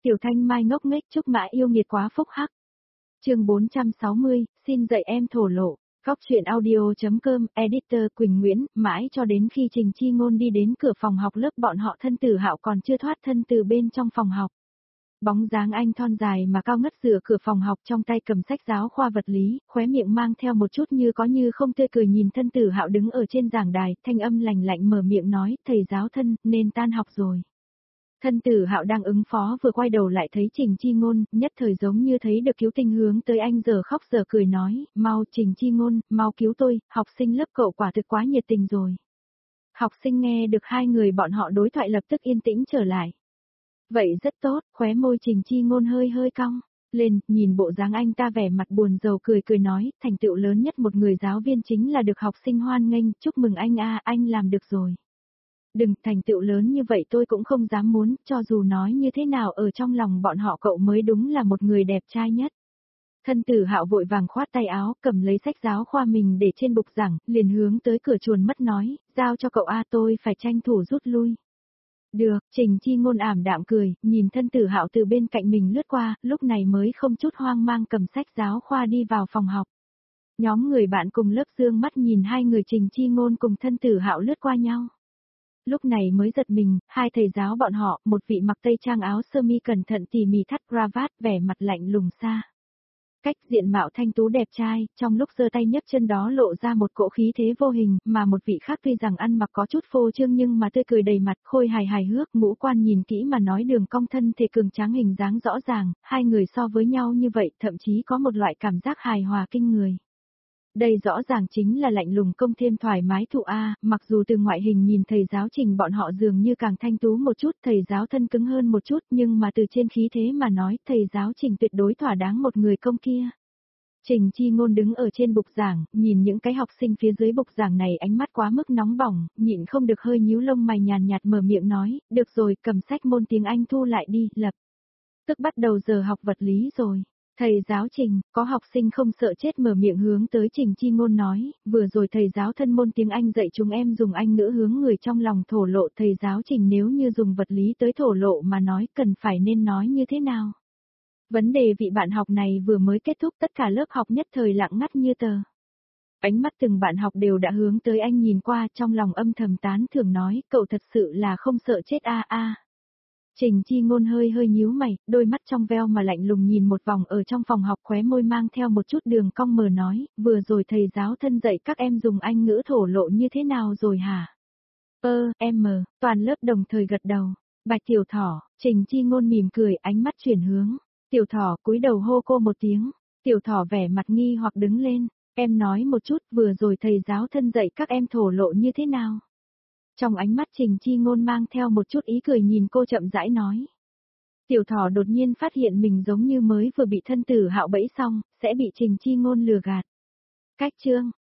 Tiểu Thanh Mai ngốc nghếch chúc mã yêu nghiệt quá phúc hắc. Chương 460, xin dạy em thổ lộ. Góc truyện audio.com, editor Quỳnh Nguyễn, mãi cho đến khi Trình Chi Ngôn đi đến cửa phòng học lớp bọn họ thân Tử Hạo còn chưa thoát thân từ bên trong phòng học. Bóng dáng anh thon dài mà cao ngất dựa cửa phòng học trong tay cầm sách giáo khoa vật lý, khóe miệng mang theo một chút như có như không tươi cười nhìn thân Tử Hạo đứng ở trên giảng đài, thanh âm lành lạnh mở miệng nói, thầy giáo thân, nên tan học rồi. Thân Tử Hạo đang ứng phó vừa quay đầu lại thấy Trình Chi Ngôn, nhất thời giống như thấy được cứu tinh hướng tới anh giờ khóc giờ cười nói, mau Trình Chi Ngôn, mau cứu tôi, học sinh lớp cậu quả thực quá nhiệt tình rồi. Học sinh nghe được hai người bọn họ đối thoại lập tức yên tĩnh trở lại. Vậy rất tốt, khóe môi Trình Chi Ngôn hơi hơi cong lên, nhìn bộ dáng anh ta vẻ mặt buồn rầu cười cười nói, thành tựu lớn nhất một người giáo viên chính là được học sinh hoan nghênh, chúc mừng anh a, anh làm được rồi. Đừng, thành tựu lớn như vậy tôi cũng không dám muốn, cho dù nói như thế nào ở trong lòng bọn họ cậu mới đúng là một người đẹp trai nhất. Thân Tử Hạo vội vàng khoát tay áo, cầm lấy sách giáo khoa mình để trên bục giảng, liền hướng tới cửa chuồn mất nói, giao cho cậu a, tôi phải tranh thủ rút lui. Được, Trình Chi Ngôn ảm đạm cười, nhìn thân Tử Hạo từ bên cạnh mình lướt qua, lúc này mới không chút hoang mang cầm sách giáo khoa đi vào phòng học. Nhóm người bạn cùng lớp dương mắt nhìn hai người Trình Chi Ngôn cùng thân Tử Hạo lướt qua nhau. Lúc này mới giật mình, hai thầy giáo bọn họ, một vị mặc tây trang áo sơ mi cẩn thận tỉ mỉ thắt cravat, vẻ mặt lạnh lùng xa. Cách diện mạo thanh tú đẹp trai, trong lúc giơ tay nhấc chân đó lộ ra một cỗ khí thế vô hình, mà một vị khác tuy rằng ăn mặc có chút phô trương nhưng mà tươi cười đầy mặt, khôi hài hài hước, ngũ quan nhìn kỹ mà nói đường cong thân thể cường tráng hình dáng rõ ràng, hai người so với nhau như vậy thậm chí có một loại cảm giác hài hòa kinh người. Đây rõ ràng chính là lạnh lùng công thêm thoải mái thụ A, mặc dù từ ngoại hình nhìn thầy giáo Trình bọn họ dường như càng thanh tú một chút, thầy giáo thân cứng hơn một chút, nhưng mà từ trên khí thế mà nói, thầy giáo Trình tuyệt đối thỏa đáng một người công kia. Trình Chi Ngôn đứng ở trên bục giảng, nhìn những cái học sinh phía dưới bục giảng này ánh mắt quá mức nóng bỏng, nhịn không được hơi nhíu lông mày nhàn nhạt mở miệng nói, được rồi, cầm sách môn tiếng Anh thu lại đi, lập tức bắt đầu giờ học vật lý rồi. Thầy giáo Trình, có học sinh không sợ chết mở miệng hướng tới Trình Chi Ngôn nói, vừa rồi thầy giáo thân môn tiếng Anh dạy chúng em dùng Anh ngữ hướng người trong lòng thổ lộ, thầy giáo Trình nếu như dùng vật lý tới thổ lộ mà nói cần phải nên nói như thế nào. Vấn đề vị bạn học này vừa mới kết thúc, tất cả lớp học nhất thời lặng ngắt như tờ. Ánh mắt từng bạn học đều đã hướng tới anh nhìn qua, trong lòng âm thầm tán thưởng nói, cậu thật sự là không sợ chết a a. Trình Chi Ngôn hơi hơi nhíu mày, đôi mắt trong veo mà lạnh lùng nhìn một vòng ở trong phòng học, khóe môi mang theo một chút đường cong mờ nói, vừa rồi thầy giáo thân dạy các em dùng Anh ngữ thổ lộ như thế nào rồi hả? Toàn lớp đồng thời gật đầu. Bạch Tiểu Thỏ, Trình Chi Ngôn mỉm cười, ánh mắt chuyển hướng. Tiểu Thỏ cúi đầu hô cô một tiếng. Tiểu Thỏ vẻ mặt nghi hoặc đứng lên. Em nói một chút, vừa rồi thầy giáo thân dạy các em thổ lộ như thế nào? Trong ánh mắt Trình Chi Ngôn mang theo một chút ý cười nhìn cô chậm rãi nói. Tiểu Thỏ đột nhiên phát hiện mình giống như mới vừa bị thân Tử Hạo bẫy xong, sẽ bị Trình Chi Ngôn lừa gạt. Cách chương,